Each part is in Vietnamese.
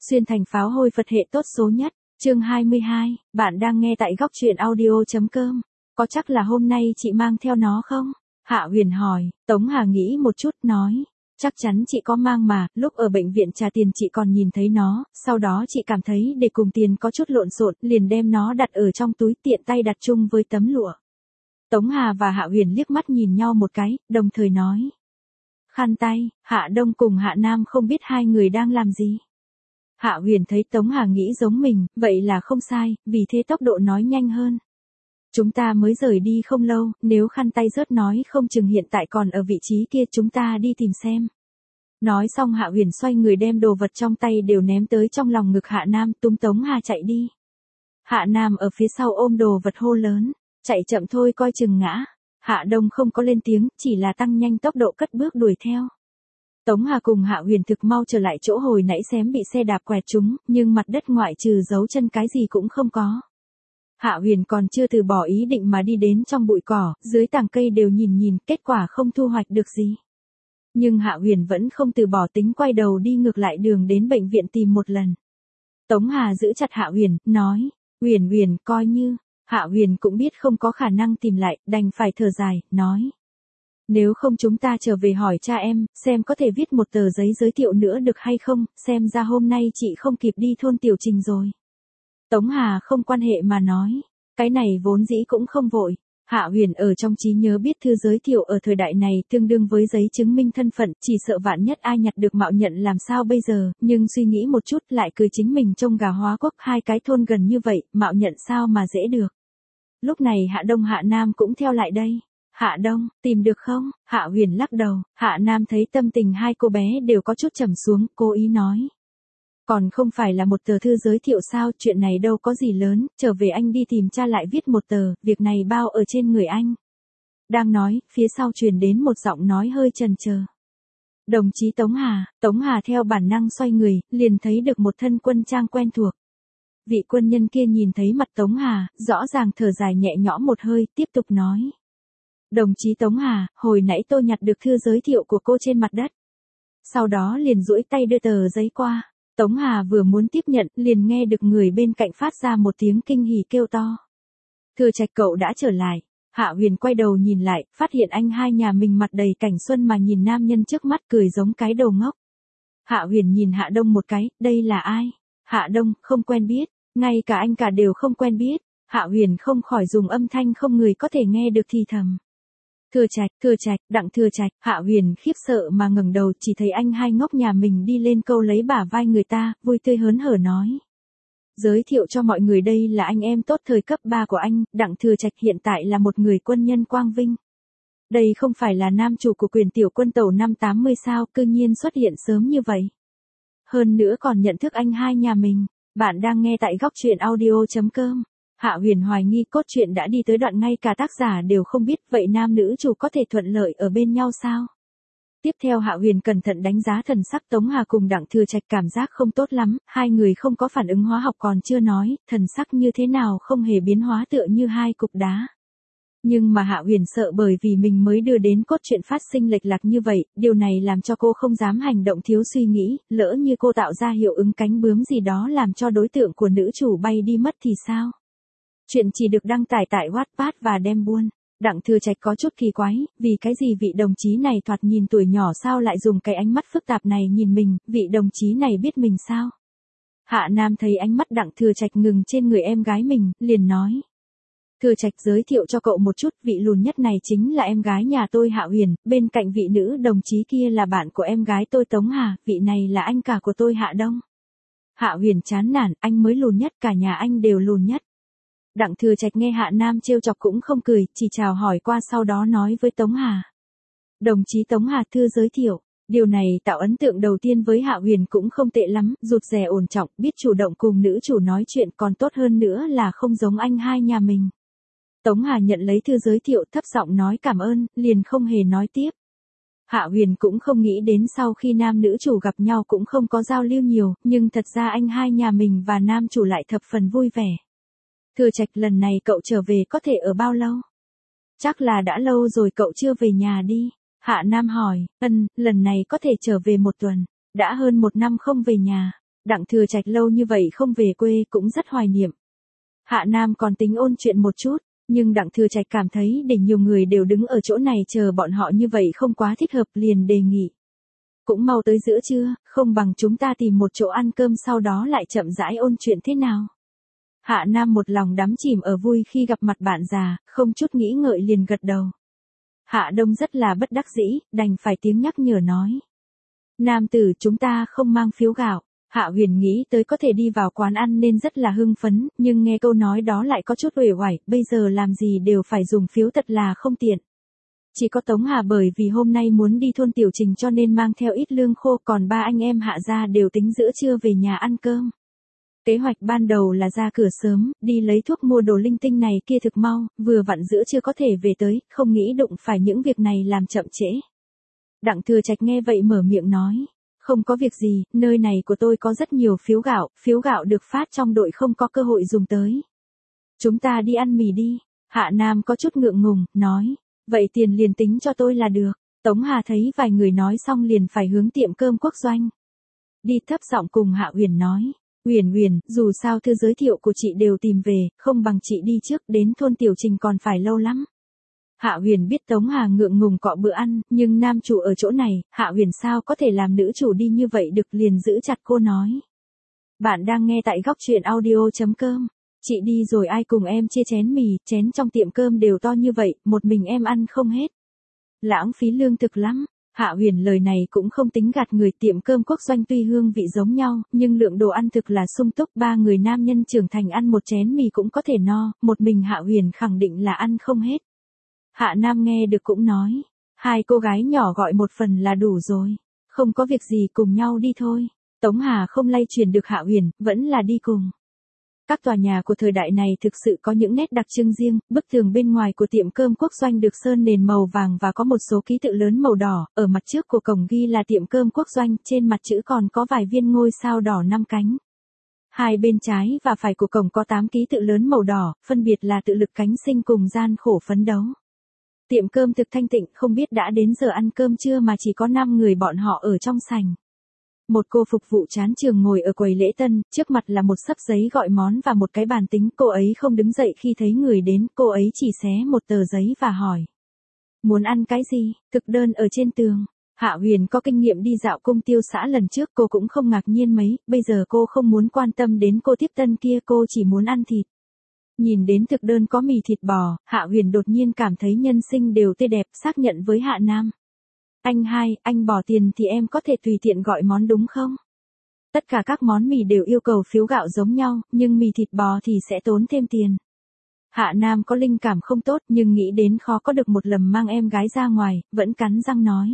Xuyên thành pháo hôi Phật hệ tốt số nhất. Chương 22, bạn đang nghe tại góc truyện audio.com. Có chắc là hôm nay chị mang theo nó không? Hạ Huyền hỏi. Tống Hà nghĩ một chút nói. Chắc chắn chị có mang mà, lúc ở bệnh viện trả tiền chị còn nhìn thấy nó, sau đó chị cảm thấy để cùng tiền có chút lộn xộn, liền đem nó đặt ở trong túi tiện tay đặt chung với tấm lụa. Tống Hà và Hạ Huyền liếc mắt nhìn nhau một cái, đồng thời nói. Khăn tay, Hạ Đông cùng Hạ Nam không biết hai người đang làm gì. Hạ Huyền thấy Tống Hà nghĩ giống mình, vậy là không sai, vì thế tốc độ nói nhanh hơn. Chúng ta mới rời đi không lâu, nếu khăn tay rớt nói không chừng hiện tại còn ở vị trí kia, chúng ta đi tìm xem. Nói xong Hạ Huyền xoay người đem đồ vật trong tay đều ném tới trong lòng ngực Hạ Nam, túm Tống Hà chạy đi. Hạ Nam ở phía sau ôm đồ vật hô lớn, chạy chậm thôi coi chừng ngã. Hạ Đông không có lên tiếng, chỉ là tăng nhanh tốc độ cất bước đuổi theo. Tống Hà cùng Hạ Huyền thực mau trở lại chỗ hồi nãy xém bị xe đạp quẹt trúng, nhưng mặt đất ngoại trừ dấu chân cái gì cũng không có. Hạ Huyền còn chưa từ bỏ ý định mà đi đến trong bụi cỏ, dưới tàng cây đều nhìn, kết quả không thu hoạch được gì. Nhưng Hạ Huyền vẫn không từ bỏ tính quay đầu đi ngược lại đường đến bệnh viện tìm một lần. Tống Hà giữ chặt Hạ Huyền, nói, Huyền coi như, Hạ Huyền cũng biết không có khả năng tìm lại, đành phải thở dài, nói. Nếu không chúng ta trở về hỏi cha em, xem có thể viết một tờ giấy giới thiệu nữa được hay không, xem ra hôm nay chị không kịp đi thôn Tiểu Trình rồi. Tống Hà không quan hệ mà nói, cái này vốn dĩ cũng không vội. Hạ Huyền ở trong trí nhớ biết thư giới thiệu ở thời đại này tương đương với giấy chứng minh thân phận, chỉ sợ vạn nhất ai nhặt được mạo nhận làm sao bây giờ, nhưng suy nghĩ một chút lại cười chính mình trông gà hóa quốc, hai cái thôn gần như vậy, mạo nhận sao mà dễ được. Lúc này Hạ Đông Hạ Nam cũng theo lại đây. Hạ Đông, tìm được không? Hạ Huyền lắc đầu, Hạ Nam thấy tâm tình hai cô bé đều có chút trầm xuống, cố ý nói. Còn không phải là một tờ thư giới thiệu sao, chuyện này đâu có gì lớn, trở về anh đi tìm cha lại viết một tờ, việc này bao ở trên người anh. Đang nói, phía sau truyền đến một giọng nói hơi chần chờ. Đồng chí Tống Hà theo bản năng xoay người, liền thấy được một thân quân trang quen thuộc. Vị quân nhân kia nhìn thấy mặt Tống Hà, rõ ràng thở dài nhẹ nhõm một hơi, tiếp tục nói. Đồng chí Tống Hà, hồi nãy tôi nhặt được thư giới thiệu của cô trên mặt đất. Sau đó liền duỗi tay đưa tờ giấy qua. Tống Hà vừa muốn tiếp nhận, liền nghe được người bên cạnh phát ra một tiếng kinh hỉ kêu to. Thừa Trạch cậu đã trở lại. Hạ Huyền quay đầu nhìn lại, phát hiện anh hai nhà mình mặt đầy cảnh xuân mà nhìn nam nhân trước mắt cười giống cái đầu ngốc. Hạ Huyền nhìn Hạ Đông một cái, đây là ai? Hạ Đông, không quen biết, ngay cả anh cả đều không quen biết. Hạ Huyền không khỏi dùng âm thanh không người có thể nghe được thì thầm. Thừa Trạch, Đặng Thừa Trạch. Hạ Huyền khiếp sợ mà ngẩng đầu, chỉ thấy anh hai ngốc nhà mình đi lên câu lấy bả vai người ta, vui tươi hớn hở nói. Giới thiệu cho mọi người đây là anh em tốt thời cấp 3 của anh, Đặng Thừa Trạch hiện tại là một người quân nhân quang vinh. Đây không phải là nam chủ của quyền tiểu quân tàu năm 80 sao, cư nhiên xuất hiện sớm như vậy. Hơn nữa còn nhận thức anh hai nhà mình. Bạn đang nghe tại góc truyện audio.com. Hạ Huyền hoài nghi cốt truyện đã đi tới đoạn ngay cả tác giả đều không biết, vậy nam nữ chủ có thể thuận lợi ở bên nhau sao? Tiếp theo Hạ Huyền cẩn thận đánh giá thần sắc Tống Hà cùng Đặng Thừa Trạch, cảm giác không tốt lắm, hai người không có phản ứng hóa học còn chưa nói, thần sắc như thế nào không hề biến hóa tựa như hai cục đá. Nhưng mà Hạ Huyền sợ bởi vì mình mới đưa đến cốt truyện phát sinh lệch lạc như vậy, điều này làm cho cô không dám hành động thiếu suy nghĩ, lỡ như cô tạo ra hiệu ứng cánh bướm gì đó làm cho đối tượng của nữ chủ bay đi mất thì sao? Chuyện chỉ được đăng tải tại Wattpad và đem buôn. Đặng Thừa Trạch có chút kỳ quái, vì cái gì vị đồng chí này thoạt nhìn tuổi nhỏ sao lại dùng cái ánh mắt phức tạp này nhìn mình, vị đồng chí này biết mình sao? Hạ Nam thấy ánh mắt Đặng Thừa Trạch ngừng trên người em gái mình, liền nói. Thừa Trạch giới thiệu cho cậu một chút, vị lùn nhất này chính là em gái nhà tôi Hạ Huyền, bên cạnh vị nữ đồng chí kia là bạn của em gái tôi Tống Hà, vị này là anh cả của tôi Hạ Đông. Hạ Huyền chán nản, anh mới lùn nhất, cả nhà anh đều lùn nhất. Đặng Thừa Trạch nghe Hạ Nam trêu chọc cũng không cười, chỉ chào hỏi qua sau đó nói với Tống Hà. Đồng chí Tống Hà, thư giới thiệu. Điều này tạo ấn tượng đầu tiên với Hạ Huyền cũng không tệ lắm, rụt rè ổn trọng, biết chủ động cùng nữ chủ nói chuyện, còn tốt hơn nữa là không giống anh hai nhà mình. Tống Hà nhận lấy thư giới thiệu, thấp giọng nói cảm ơn, liền không hề nói tiếp. Hạ Huyền cũng không nghĩ đến sau khi nam nữ chủ gặp nhau cũng không có giao lưu nhiều, nhưng thật ra anh hai nhà mình và nam chủ lại thập phần vui vẻ. Thừa Trạch, lần này cậu trở về có thể ở bao lâu? Chắc là đã lâu rồi cậu chưa về nhà đi. Hạ Nam hỏi, lần này có thể trở về 1 tuần. Đã hơn 1 năm không về nhà. Đặng Thừa Trạch lâu như vậy không về quê cũng rất hoài niệm. Hạ Nam còn tính ôn chuyện một chút, nhưng Đặng Thừa Trạch cảm thấy để nhiều người đều đứng ở chỗ này chờ bọn họ như vậy không quá thích hợp, liền đề nghị. Cũng mau tới giữa trưa, không bằng chúng ta tìm một chỗ ăn cơm sau đó lại chậm rãi ôn chuyện thế nào. Hạ Nam một lòng đắm chìm ở vui khi gặp mặt bạn già, không chút nghĩ ngợi liền gật đầu. Hạ Đông rất là bất đắc dĩ, đành phải tiếng nhắc nhở nói. Nam tử, chúng ta không mang phiếu gạo. Hạ Huyền nghĩ tới có thể đi vào quán ăn nên rất là hưng phấn, nhưng nghe câu nói đó lại có chút uể oải, bây giờ làm gì đều phải dùng phiếu thật là không tiện. Chỉ có Tống Hà bởi vì hôm nay muốn đi thôn Tiểu Trình cho nên mang theo ít lương khô, còn ba anh em Hạ gia đều tính giữa trưa về nhà ăn cơm. Kế hoạch ban đầu là ra cửa sớm, đi lấy thuốc mua đồ linh tinh này kia thực mau, vừa vặn giữa trưa có thể về tới, không nghĩ đụng phải những việc này làm chậm trễ. Đặng Thừa Trạch nghe vậy mở miệng nói. Không có việc gì, nơi này của tôi có rất nhiều phiếu gạo được phát trong đội không có cơ hội dùng tới. Chúng ta đi ăn mì đi. Hạ Nam có chút ngượng ngùng, nói. Vậy tiền liền tính cho tôi là được. Tống Hà thấy vài người nói xong liền phải hướng tiệm cơm Quốc Doanh. Đi thấp giọng cùng Hạ Huyền nói. Huyền, dù sao thư giới thiệu của chị đều tìm về, không bằng chị đi trước, đến thôn Tiểu Trình còn phải lâu lắm. Hạ Huyền biết Tống Hà ngượng ngùng cọ bữa ăn, nhưng nam chủ ở chỗ này, Hạ Huyền sao có thể làm nữ chủ đi như vậy được, liền giữ chặt cô nói. Bạn đang nghe tại góc truyện audio.com. Chị đi rồi ai cùng em chia chén mì, chén trong tiệm cơm đều to như vậy, một mình em ăn không hết. Lãng phí lương thực lắm. Hạ Huyền lời này cũng không tính gạt người, tiệm cơm Quốc Doanh tuy hương vị giống nhau, nhưng lượng đồ ăn thực là sung túc, ba người nam nhân trưởng thành ăn một chén mì cũng có thể no, một mình Hạ Huyền khẳng định là ăn không hết. Hạ Nam nghe được cũng nói, hai cô gái nhỏ gọi một phần là đủ rồi, không có việc gì cùng nhau đi thôi. Tống Hà không lay truyền được Hạ Huyền, vẫn là đi cùng. Các tòa nhà của thời đại này thực sự có những nét đặc trưng riêng, bức tường bên ngoài của tiệm cơm Quốc Doanh được sơn nền màu vàng và có một số ký tự lớn màu đỏ, ở mặt trước của cổng ghi là tiệm cơm Quốc Doanh, trên mặt chữ còn có vài viên ngôi sao đỏ 5 cánh. Hai bên trái và phải của cổng có 8 ký tự lớn màu đỏ, phân biệt là tự lực cánh sinh cùng gian khổ phấn đấu. Tiệm cơm thực thanh tịnh, không biết đã đến giờ ăn cơm trưa mà chỉ có 5 người bọn họ ở trong sảnh. Một cô phục vụ chán trường ngồi ở quầy lễ tân, trước mặt là một xấp giấy gọi món và một cái bàn tính, cô ấy không đứng dậy khi thấy người đến, cô ấy chỉ xé một tờ giấy và hỏi. Muốn ăn cái gì? Thực đơn ở trên tường. Hạ Huyền có kinh nghiệm đi dạo cung tiêu xã lần trước, cô cũng không ngạc nhiên mấy, bây giờ cô không muốn quan tâm đến cô tiếp tân kia, cô chỉ muốn ăn thịt. Nhìn đến thực đơn có mì thịt bò, Hạ Huyền đột nhiên cảm thấy nhân sinh đều tươi đẹp, xác nhận với Hạ Nam. Anh hai, anh bỏ tiền thì em có thể tùy tiện gọi món đúng không? Tất cả các món mì đều yêu cầu phiếu gạo giống nhau, nhưng mì thịt bò thì sẽ tốn thêm tiền. Hạ Nam có linh cảm không tốt nhưng nghĩ đến khó có được một lần mang em gái ra ngoài, vẫn cắn răng nói.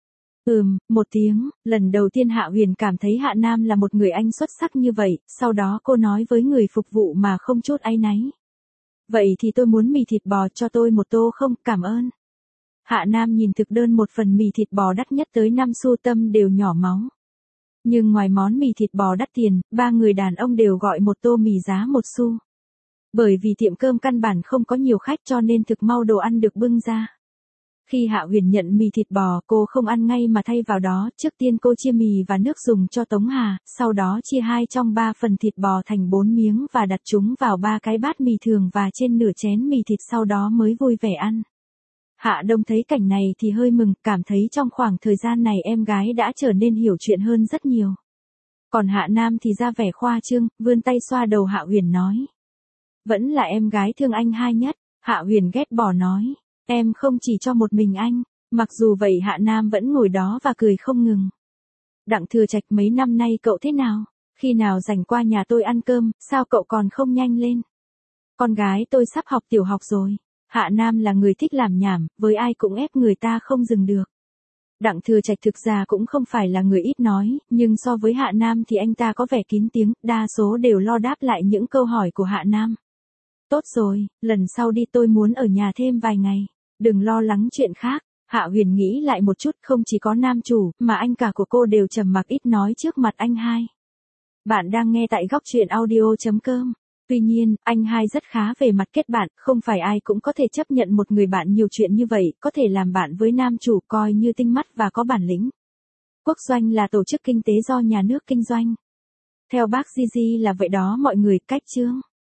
Một tiếng, lần đầu tiên Hạ Huyền cảm thấy Hạ Nam là một người anh xuất sắc như vậy, sau đó cô nói với người phục vụ mà không chút áy náy. Vậy thì tôi muốn mì thịt bò, cho tôi một tô không, cảm ơn. Hạ Nam nhìn thực đơn, một phần mì thịt bò đắt nhất tới 5 xu, tâm đều nhỏ máu. Nhưng ngoài món mì thịt bò đắt tiền, ba người đàn ông đều gọi một tô mì giá 1 xu. Bởi vì tiệm cơm căn bản không có nhiều khách cho nên thực mau đồ ăn được bưng ra. Khi Hạ Huyền nhận mì thịt bò, cô không ăn ngay mà thay vào đó, trước tiên cô chia mì và nước dùng cho Tống Hà, sau đó chia 2 trong 3 phần thịt bò thành 4 miếng và đặt chúng vào 3 cái bát mì thường và trên nửa chén mì thịt, sau đó mới vui vẻ ăn. Hạ Đông thấy cảnh này thì hơi mừng, cảm thấy trong khoảng thời gian này em gái đã trở nên hiểu chuyện hơn rất nhiều. Còn Hạ Nam thì ra vẻ khoa trương, vươn tay xoa đầu Hạ Huyền nói. Vẫn là em gái thương anh hai nhất. Hạ Huyền ghét bỏ nói. Em không chỉ cho một mình anh. Mặc dù vậy Hạ Nam vẫn ngồi đó và cười không ngừng. Đặng Thừa Trạch, mấy năm nay cậu thế nào? Khi nào rảnh qua nhà tôi ăn cơm, sao cậu còn không nhanh lên? Con gái tôi sắp học tiểu học rồi. Hạ Nam là người thích làm nhảm, với ai cũng ép người ta không dừng được. Đặng Thừa Trạch thực ra cũng không phải là người ít nói, nhưng so với Hạ Nam thì anh ta có vẻ kín tiếng, đa số đều lo đáp lại những câu hỏi của Hạ Nam. Tốt rồi, lần sau đi tôi muốn ở nhà thêm vài ngày. Đừng lo lắng chuyện khác. Hạ Huyền nghĩ lại một chút, không chỉ có nam chủ, mà anh cả của cô đều trầm mặc ít nói trước mặt anh hai. Bạn đang nghe tại góc truyện audio.com. Tuy nhiên, anh hai rất khá về mặt kết bạn, không phải ai cũng có thể chấp nhận một người bạn nhiều chuyện như vậy, có thể làm bạn với nam chủ coi như tinh mắt và có bản lĩnh. Quốc Doanh là tổ chức kinh tế do nhà nước kinh doanh. Theo bác Gigi là vậy đó mọi người, cách chương.